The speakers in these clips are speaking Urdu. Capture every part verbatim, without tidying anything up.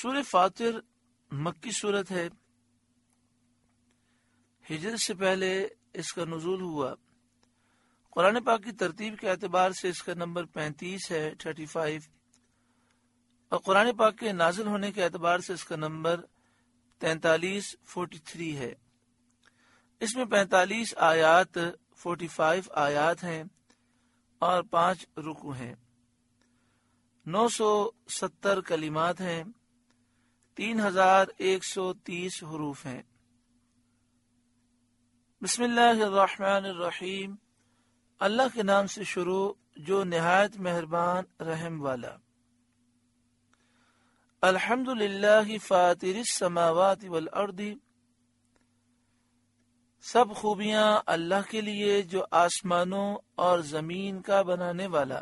سورہ فاطر مکی صورت ہے. ہجرت سے پہلے اس کا نزول ہوا. قرآن پاک کی ترتیب کے اعتبار سے اس کا نمبر پینتیس ہے، تھرٹی فائیو، اور قرآن پاک کے نازل ہونے کے اعتبار سے اس کا نمبر تینتالیس، فورٹی تھری ہے. اس میں پینتالیس آیات، فورٹی فائیو آیات ہیں اور پانچ رکو ہیں. نو سو ستر کلمات ہیں، تین ہزار ایک سو تیس حروف ہیں. بسم اللہ الرحمن الرحیم. اللہ کے نام سے شروع جو نہایت مہربان رحم والا. الحمد للہ فاطر السماوات والارض. سب خوبیاں اللہ کے لیے جو آسمانوں اور زمین کا بنانے والا.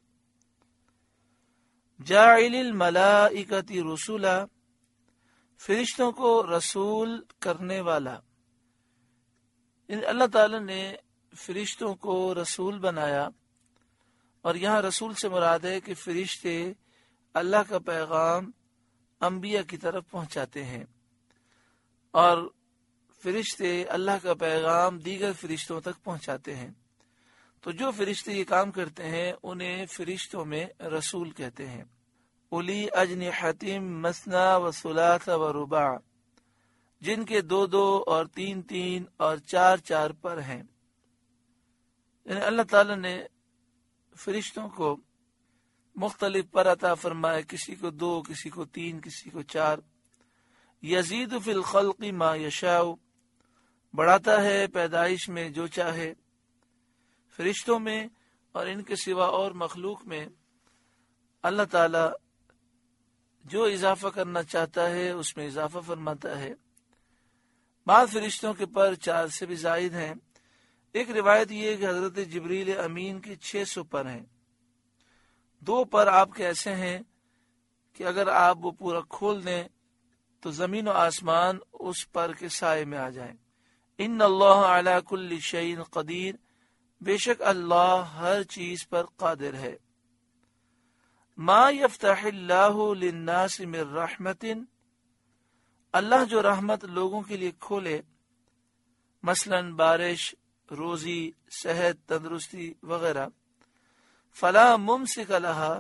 جاعل الملائکۃ رسلا، فرشتوں کو رسول کرنے والا. یعنی اللہ تعالی نے فرشتوں کو رسول بنایا، اور یہاں رسول سے مراد ہے کہ فرشتے اللہ کا پیغام انبیاء کی طرف پہنچاتے ہیں، اور فرشتے اللہ کا پیغام دیگر فرشتوں تک پہنچاتے ہیں. تو جو فرشتے یہ کام کرتے ہیں انہیں فرشتوں میں رسول کہتے ہیں. اولی اجنحۃ مثنی و ثلاث و رباع، جن کے دو دو اور تین تین اور چار چار پر ہیں. یعنی اللہ تعالی نے فرشتوں کو مختلف پر عطا فرمائے، کسی کو دو، کسی کو تین، کسی کو چار. یزید فی الخلق ما یشاء، بڑھاتا ہے پیدائش میں جو چاہے. فرشتوں میں اور ان کے سوا اور مخلوق میں اللہ تعالی جو اضافہ کرنا چاہتا ہے اس میں اضافہ فرماتا ہے. بعض فرشتوں کے پر چار سے بھی زائد ہیں. ایک روایت یہ ہے کہ حضرت جبریل امین کے چھ سو پر ہیں. دو پر آپ کے ایسے ہیں کہ اگر آپ وہ پورا کھول دیں تو زمین و آسمان اس پر کے سائے میں آ جائیں. ان اللہ علی کل شیء قدیر، بے شک اللہ ہر چیز پر قادر ہے. ما یفتح اللہ للناس من رحمت، اللہ جو رحمت لوگوں کے لیے کھولے، مثلا بارش، روزی، صحت، تندرستی وغیرہ، فلا ممسک لہا،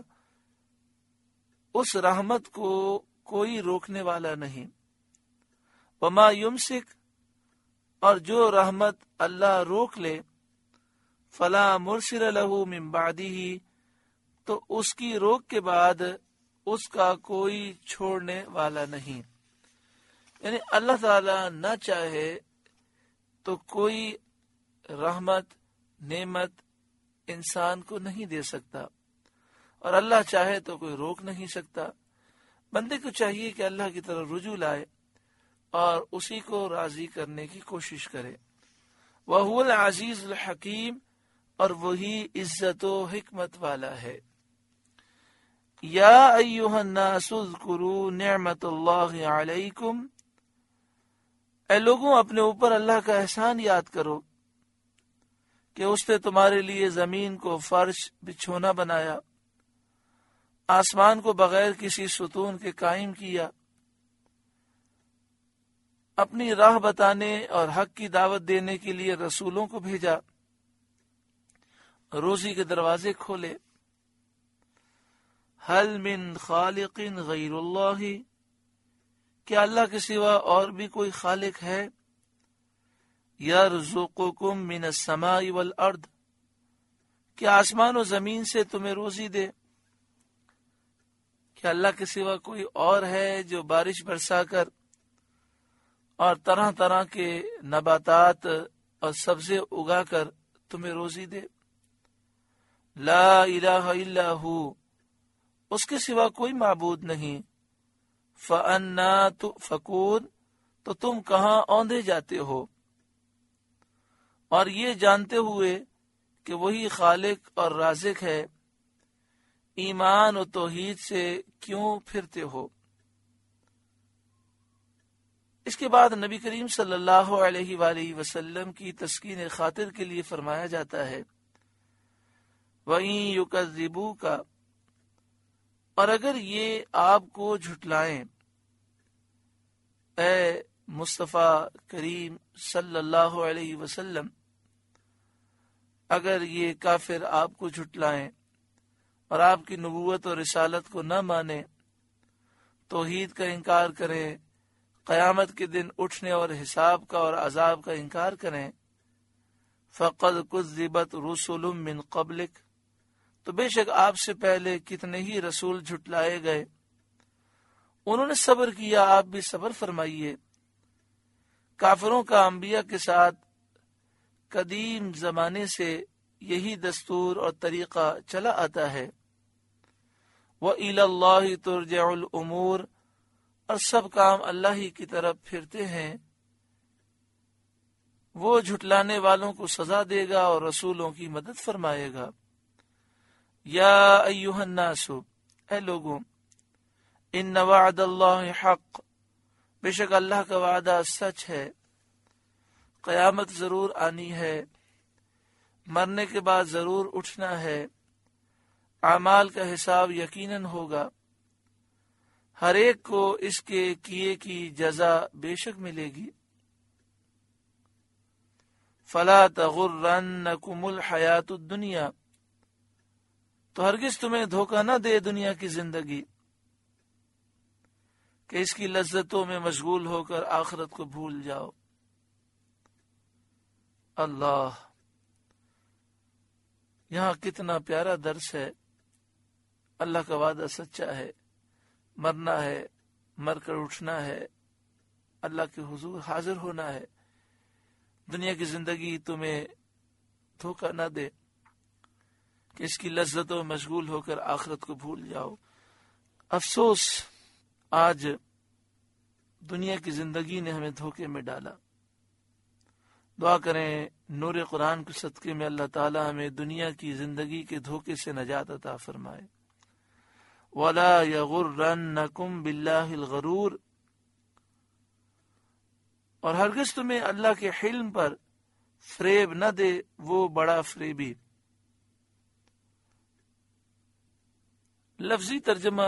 اس رحمت کو کوئی روکنے والا نہیں. وما یمسک، اور جو رحمت اللہ روک لے، فلا مرسل لہ من بعدہ، تو اس کی روک کے بعد اس کا کوئی چھوڑنے والا نہیں. یعنی اللہ تعالی نہ چاہے تو کوئی رحمت، نعمت انسان کو نہیں دے سکتا، اور اللہ چاہے تو کوئی روک نہیں سکتا. بندے کو چاہیے کہ اللہ کی طرف رجوع لائے اور اسی کو راضی کرنے کی کوشش کرے. وَهُوَ الْعَزِيزُ الْحَكِيمُ، اور وہی عزت و حکمت والا ہے. یا ایھا الناس اذکروا نعمت اللہ علیکم، اے لوگوں اپنے اوپر اللہ کا احسان یاد کرو کہ اس نے تمہارے لیے زمین کو فرش بچھونا بنایا، آسمان کو بغیر کسی ستون کے قائم کیا، اپنی راہ بتانے اور حق کی دعوت دینے کے لیے رسولوں کو بھیجا، روزی کے دروازے کھولے. حل من خالق غیر اللہ، کیا اللہ کے سوا اور بھی کوئی خالق ہے؟ یرزقکم من السماء والارض، کیا آسمان و زمین سے تمہیں روزی دے؟ کیا اللہ کے سوا کوئی اور ہے جو بارش برسا کر اور طرح طرح کے نباتات اور سبزے اگا کر تمہیں روزی دے؟ لا الہ الا ہو، اس کے سوا کوئی معبود نہیں. فَأَنَّا تُؤْفَكُونَ، تو تم کہاں اوندھے جاتے ہو؟ اور یہ جانتے ہوئے کہ وہی خالق اور رازق ہے، ایمان و توحید سے کیوں پھرتے ہو؟ اس کے بعد نبی کریم صلی اللہ علیہ وآلہ وسلم کی تسکین خاطر کے لیے فرمایا جاتا ہے وَإِن يُكَذِّبُوكَ، اور اگر یہ آپ کو جھٹلائیں، اے مصطفیٰ کریم صلی اللہ علیہ وسلم، اگر یہ کافر آپ کو جھٹلائیں اور آپ کی نبوت اور رسالت کو نہ مانیں، توحید کا انکار کریں، قیامت کے دن اٹھنے اور حساب کا اور عذاب کا انکار کریں، فقد کذبت رسل من قبلک، تو بے شک آپ سے پہلے کتنے ہی رسول جھٹلائے گئے، انہوں نے صبر کیا، آپ بھی صبر فرمائیے۔ کافروں کا انبیاء کے ساتھ قدیم زمانے سے یہی دستور اور طریقہ چلا آتا ہے۔ وَإِلَى اللَّهِ تُرْجَعُ الْأُمُورِ، اور سب کام اللہ ہی کی طرف پھرتے ہیں۔ وہ جھٹلانے والوں کو سزا دے گا اور رسولوں کی مدد فرمائے گا۔ یا ایھا الناس، اے لوگوں، ان وعد اللہ حق، بے شک اللہ کا وعدہ سچ ہے، قیامت ضرور آنی ہے، مرنے کے بعد ضرور اٹھنا ہے، اعمال کا حساب یقیناً ہوگا، ہر ایک کو اس کے کیے کی جزا بے شک ملے گی۔ فلا تغرنکم الحیات الدنیا، تو ہرگز تمہیں دھوکہ نہ دے دنیا کی زندگی کہ اس کی لذتوں میں مشغول ہو کر آخرت کو بھول جاؤ۔ اللہ، یہاں کتنا پیارا درس ہے۔ اللہ کا وعدہ سچا ہے، مرنا ہے، مر کر اٹھنا ہے، اللہ کے حضور حاضر ہونا ہے۔ دنیا کی زندگی تمہیں دھوکہ نہ دے کہ اس کی لذتوں میں مشغول ہو کر آخرت کو بھول جاؤ۔ افسوس، آج دنیا کی زندگی نے ہمیں دھوکے میں ڈالا۔ دعا کریں نور قرآن کے صدقے میں اللہ تعالی ہمیں دنیا کی زندگی کے دھوکے سے نجات عطا فرمائے۔ وَلَا يَغُرَّنَّكُمْ بِاللَّهِ الْغَرُورُ، اور ہرگز تمہیں اللہ کے حلم پر فریب نہ دے وہ بڑا فریبی۔ لفظی ترجمہ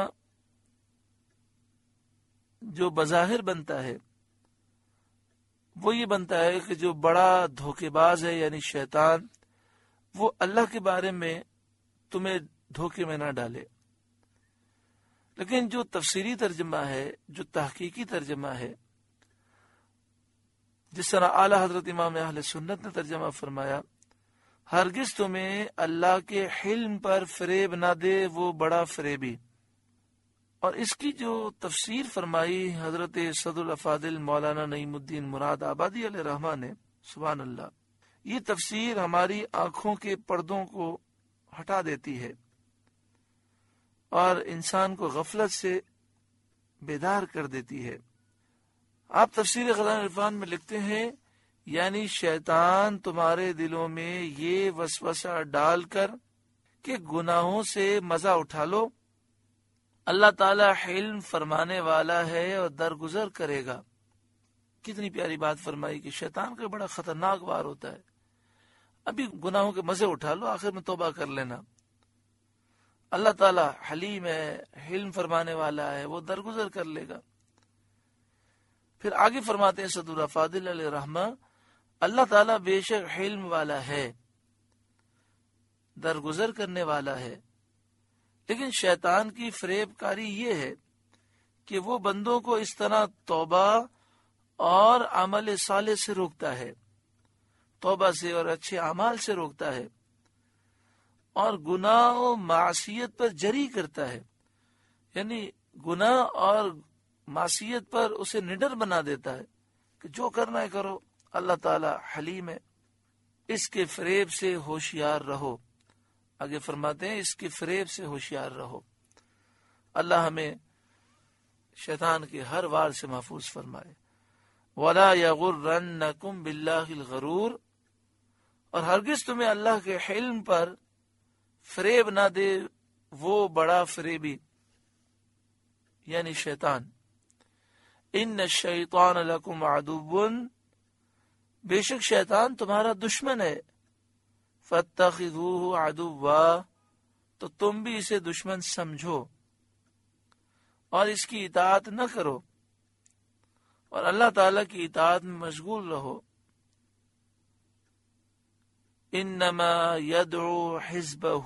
جو بظاہر بنتا ہے وہ یہ بنتا ہے کہ جو بڑا دھوکے باز ہے یعنی شیطان، وہ اللہ کے بارے میں تمہیں دھوکے میں نہ ڈالے۔ لیکن جو تفسیری ترجمہ ہے، جو تحقیقی ترجمہ ہے، جس طرح اعلی حضرت امام اہل سنت نے ترجمہ فرمایا، ہرگز تمہیں اللہ کے حلم پر فریب نہ دے وہ بڑا فریبی۔ اور اس کی جو تفسیر فرمائی حضرت صدر الافاضل مولانا نعیم الدین مراد آبادی علیہ رحمہ نے، سبحان اللہ، یہ تفسیر ہماری آنکھوں کے پردوں کو ہٹا دیتی ہے اور انسان کو غفلت سے بیدار کر دیتی ہے۔ آپ تفسیر خزائن عرفان میں لکھتے ہیں، یعنی شیطان تمہارے دلوں میں یہ وسوسہ ڈال کر کہ گناہوں سے مزہ اٹھا لو، اللہ تعالی حلم فرمانے والا ہے اور درگزر کرے گا۔ کتنی پیاری بات فرمائی کہ شیطان کا بڑا خطرناک وار ہوتا ہے۔ ابھی گناہوں کے مزے اٹھا لو، آخر میں توبہ کر لینا۔ اللہ تعالی حلیم ہے، حلم فرمانے والا ہے، وہ درگزر کر لے گا۔ پھر آگے فرماتے ہیں صدر الافاضل علیہ رحمہ، اللہ تعالیٰ بے شک حلم والا ہے، درگزر کرنے والا ہے، لیکن شیطان کی فریب کاری یہ ہے کہ وہ بندوں کو اس طرح توبہ اور عمل صالح سے روکتا ہے، توبہ سے اور اچھے اعمال سے روکتا ہے، اور گناہ و معصیت پر جری کرتا ہے، یعنی گناہ اور معصیت پر اسے نڈر بنا دیتا ہے کہ جو کرنا ہے کرو، اللہ تعالی حلیم ہے، اس کے فریب سے ہوشیار رہو۔ آگے فرماتے ہیں اس کے فریب سے ہوشیار رہو۔ اللہ ہمیں شیطان کے ہر وار سے محفوظ فرمائے۔ وَلَا يَغُرَّنَّكُمْ بِاللَّهِ الْغَرُورُ، اور ہرگز تمہیں اللہ کے حلم پر فریب نہ دے وہ بڑا فریبی، یعنی شیطان۔ ان الشیطان لکم عدو، بے شک شیطان تمہارا دشمن ہے، فاتخذوہ عدوا، تو تم بھی اسے دشمن سمجھو اور اس کی اطاعت نہ کرو اور اللہ تعالیٰ کی اطاعت میں مشغول رہو. انما یدعو حزبہ،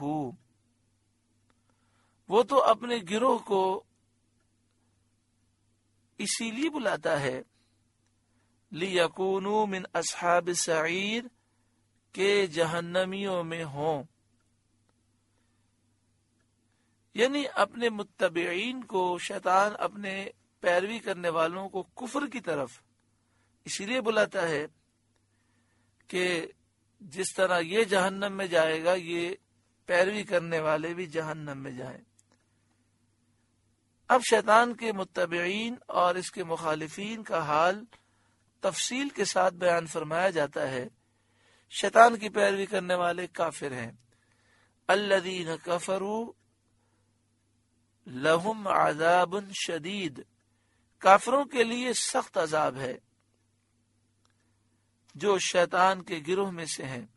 وہ تو اپنے گروہ کو اسی لیے بلاتا ہے لیکونوا من اصحاب السعیر، کہ جہنمیوں میں ہوں. یعنی اپنے متبعین کو شیطان اپنے پیروی کرنے والوں کو کفر کی طرف اسی لیے بلاتا ہے کہ جس طرح یہ جہنم میں جائے گا، یہ پیروی کرنے والے بھی جہنم میں جائیں. اب شیطان کے متبعین اور اس کے مخالفین کا حال تفصیل کے ساتھ بیان فرمایا جاتا ہے. شیطان کی پیروی کرنے والے کافر ہیں. الذین کفروا لہم عذاب شدید، کافروں کے لیے سخت عذاب ہے جو شیطان کے گروہ میں سے ہیں،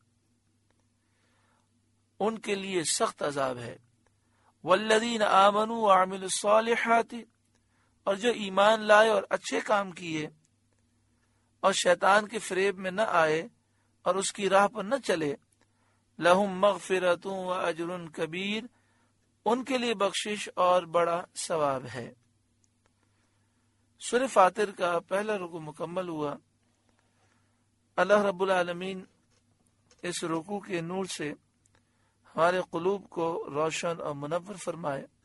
ان کے لیے سخت عذاب ہے. والذین آمنوا وعملوا الصالحات، اور جو ایمان لائے اور اچھے کام کیے اور شیطان کے فریب میں نہ آئے اور اس کی راہ پر نہ چلے، لہم مغفرۃ واجر کبیر، ان کے لیے بخشش اور بڑا ثواب ہے. سورہ فاطر کا پہلا رکوع مکمل ہوا. اللہ رب العالمین اس رکوع کے نور سے ہمارے قلوب کو روشن اور منور فرمائے.